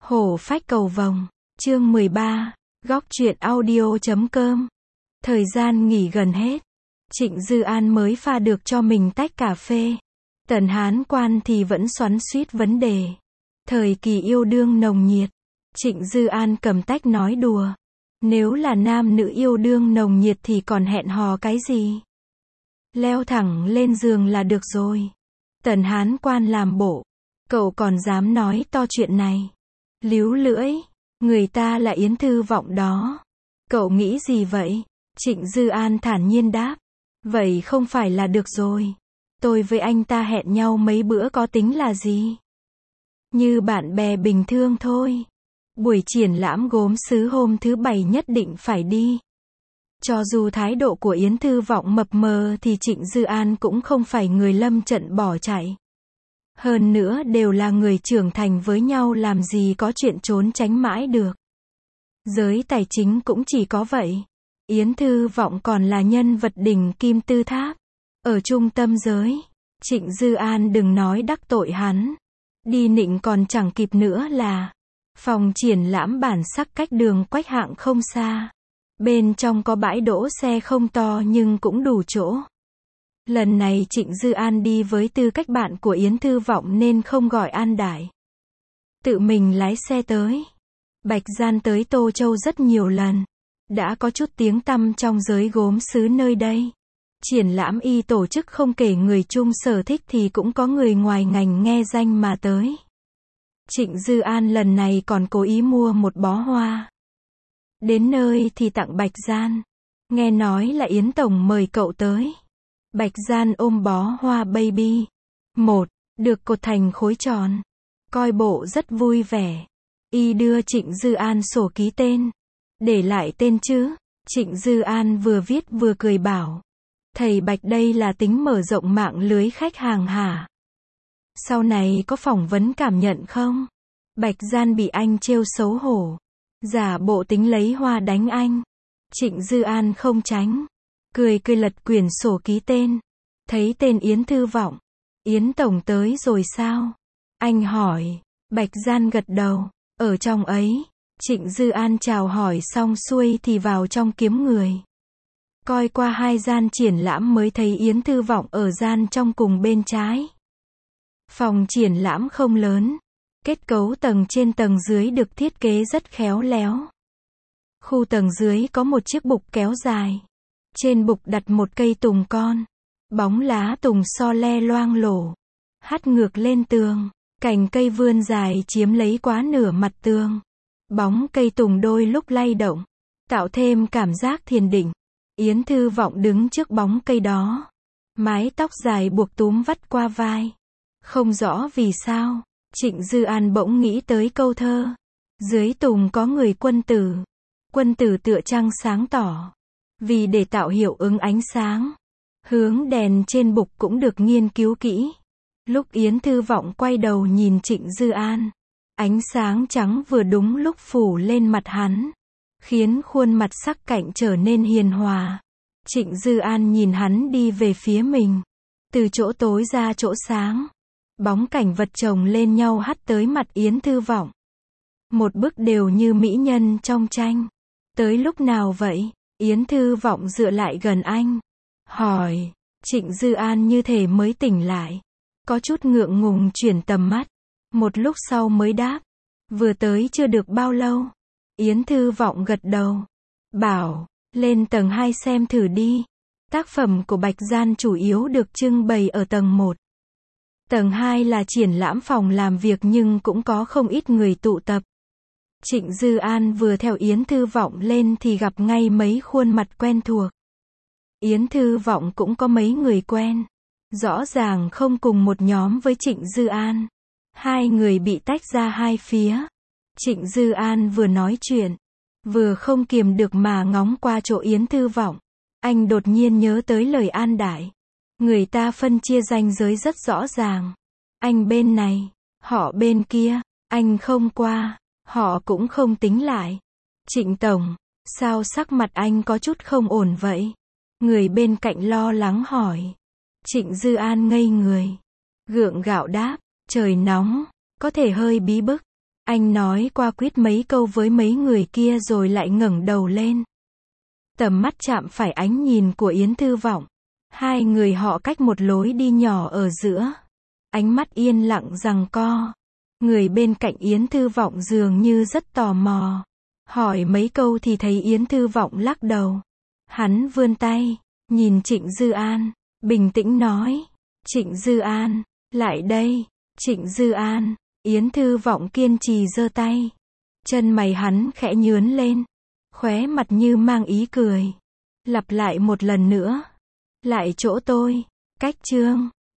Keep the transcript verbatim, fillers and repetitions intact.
Hổ phách cầu vồng, chương mười ba, góc truyện audio chấm com. Thời gian nghỉ gần hết. Trịnh Dư An mới pha được cho mình tách cà phê. Tần Hán Quan thì vẫn xoắn xuýt vấn đề. Thời kỳ yêu đương nồng nhiệt. Trịnh Dư An cầm tách nói đùa. Nếu là nam nữ yêu đương nồng nhiệt thì còn hẹn hò cái gì? Leo thẳng lên giường là được rồi. Tần Hán Quan làm bộ. Cậu còn dám nói to chuyện này? Líu lưỡi. Người ta là Yến Thư Vọng đó. Cậu nghĩ gì vậy? Trịnh Dư An thản nhiên đáp. Vậy không phải là được rồi. Tôi với anh ta hẹn nhau mấy bữa có tính là gì? Như bạn bè bình thường thôi. Buổi triển lãm gốm sứ hôm thứ bảy nhất định phải đi. Cho dù thái độ của Yến Thư Vọng mập mờ thì Trịnh Dư An cũng không phải người lâm trận bỏ chạy. Hơn nữa đều là người trưởng thành với nhau, làm gì có chuyện trốn tránh mãi được. Giới tài chính cũng chỉ có vậy. Yến Thư Vọng còn là nhân vật đỉnh kim tư tháp. Ở trung tâm giới. Trịnh Dư An đừng nói đắc tội hắn. Đi nịnh còn chẳng kịp nữa là. Phòng triển lãm bản sắc cách đường Quách Hạng không xa. Bên trong có bãi đỗ xe không to nhưng cũng đủ chỗ. Lần này Trịnh Dư An đi với tư cách bạn của Yến Thư Vọng nên không gọi An Đại. Tự mình lái xe tới. Bạch Gian tới Tô Châu rất nhiều lần. Đã có chút tiếng tăm trong giới gốm sứ nơi đây. Triển lãm y tổ chức không kể người chung sở thích thì cũng có người ngoài ngành nghe danh mà tới. Trịnh Dư An lần này còn cố ý mua một bó hoa. Đến nơi thì tặng Bạch Gian. Nghe nói là Yến Tổng mời cậu tới. Bạch Gian ôm bó hoa baby. Một, được cột thành khối tròn. Coi bộ rất vui vẻ. Y đưa Trịnh Dư An sổ ký tên. Để lại tên chứ. Trịnh Dư An vừa viết vừa cười bảo. Thầy Bạch đây là tính mở rộng mạng lưới khách hàng hả? Sau này có phỏng vấn cảm nhận không? Bạch Gian bị anh trêu xấu hổ. Giả bộ tính lấy hoa đánh anh. Trịnh Dư An không tránh. Cười cười lật quyển sổ ký tên. Thấy tên Yến Thư Vọng. Yến Tổng tới rồi sao? Anh hỏi. Bạch Gian gật đầu. Ở trong ấy. Trịnh Dư An chào hỏi xong xuôi thì vào trong kiếm người. Coi qua hai gian triển lãm mới thấy Yến Thư Vọng ở gian trong cùng bên trái. Phòng triển lãm không lớn. Kết cấu tầng trên tầng dưới được thiết kế rất khéo léo. Khu tầng dưới có một chiếc bục kéo dài. Trên bục đặt một cây tùng con. Bóng lá tùng so le loang lổ. Hắt ngược lên tường. Cành cây vươn dài chiếm lấy quá nửa mặt tường. Bóng cây tùng đôi lúc lay động. Tạo thêm cảm giác thiền định. Yến Thư Vọng đứng trước bóng cây đó. Mái tóc dài buộc túm vắt qua vai. Không rõ vì sao. Trịnh Dư An bỗng nghĩ tới câu thơ. Dưới tùng có người quân tử. Quân tử tựa trăng sáng tỏ. Vì để tạo hiệu ứng ánh sáng. Hướng đèn trên bục cũng được nghiên cứu kỹ. Lúc Yến Thư Vọng quay đầu nhìn Trịnh Dư An. Ánh sáng trắng vừa đúng lúc phủ lên mặt hắn. Khiến khuôn mặt sắc cạnh trở nên hiền hòa. Trịnh Dư An nhìn hắn đi về phía mình. Từ chỗ tối ra chỗ sáng. Bóng cảnh vật chồng lên nhau hắt tới mặt Yến Thư Vọng. Một bức đều như mỹ nhân trong tranh. Tới lúc nào vậy? Yến Thư Vọng dựa lại gần anh. Hỏi. Trịnh Dư An như thể mới tỉnh lại. Có chút ngượng ngùng chuyển tầm mắt. Một lúc sau mới đáp. Vừa tới chưa được bao lâu. Yến Thư Vọng gật đầu. Bảo. Lên tầng hai xem thử đi. Tác phẩm của Bạch Gian chủ yếu được trưng bày ở tầng một. Tầng hai là triển lãm phòng làm việc nhưng cũng có không ít người tụ tập. Trịnh Dư An vừa theo Yến Thư Vọng lên thì gặp ngay mấy khuôn mặt quen thuộc. Yến Thư Vọng cũng có mấy người quen. Rõ ràng không cùng một nhóm với Trịnh Dư An. Hai người bị tách ra hai phía. Trịnh Dư An vừa nói chuyện. Vừa không kiềm được mà ngóng qua chỗ Yến Thư Vọng. Anh đột nhiên nhớ tới lời An Đại. Người ta phân chia ranh giới rất rõ ràng. Anh bên này. Họ bên kia. Anh không qua. Họ cũng không tính lại. Trịnh Tổng. Sao sắc mặt anh có chút không ổn vậy? Người bên cạnh lo lắng hỏi. Trịnh Dư An ngây người. Gượng gạo đáp. Trời nóng. Có thể hơi bí bức. Anh nói qua quýt mấy câu với mấy người kia rồi lại ngẩng đầu lên. Tầm mắt chạm phải ánh nhìn của Yến Thư Vọng. Hai người họ cách một lối đi nhỏ ở giữa. Ánh mắt yên lặng giằng co. Người bên cạnh Yến Thư Vọng dường như rất tò mò. Hỏi mấy câu thì thấy Yến Thư Vọng lắc đầu. Hắn vươn tay, nhìn Trịnh Dư An, bình tĩnh nói. Trịnh Dư An, lại đây. Trịnh Dư An, Yến Thư Vọng kiên trì giơ tay. Chân mày hắn khẽ nhướn lên. Khóe mặt như mang ý cười. Lặp lại một lần nữa. Lại chỗ tôi. Cách chương.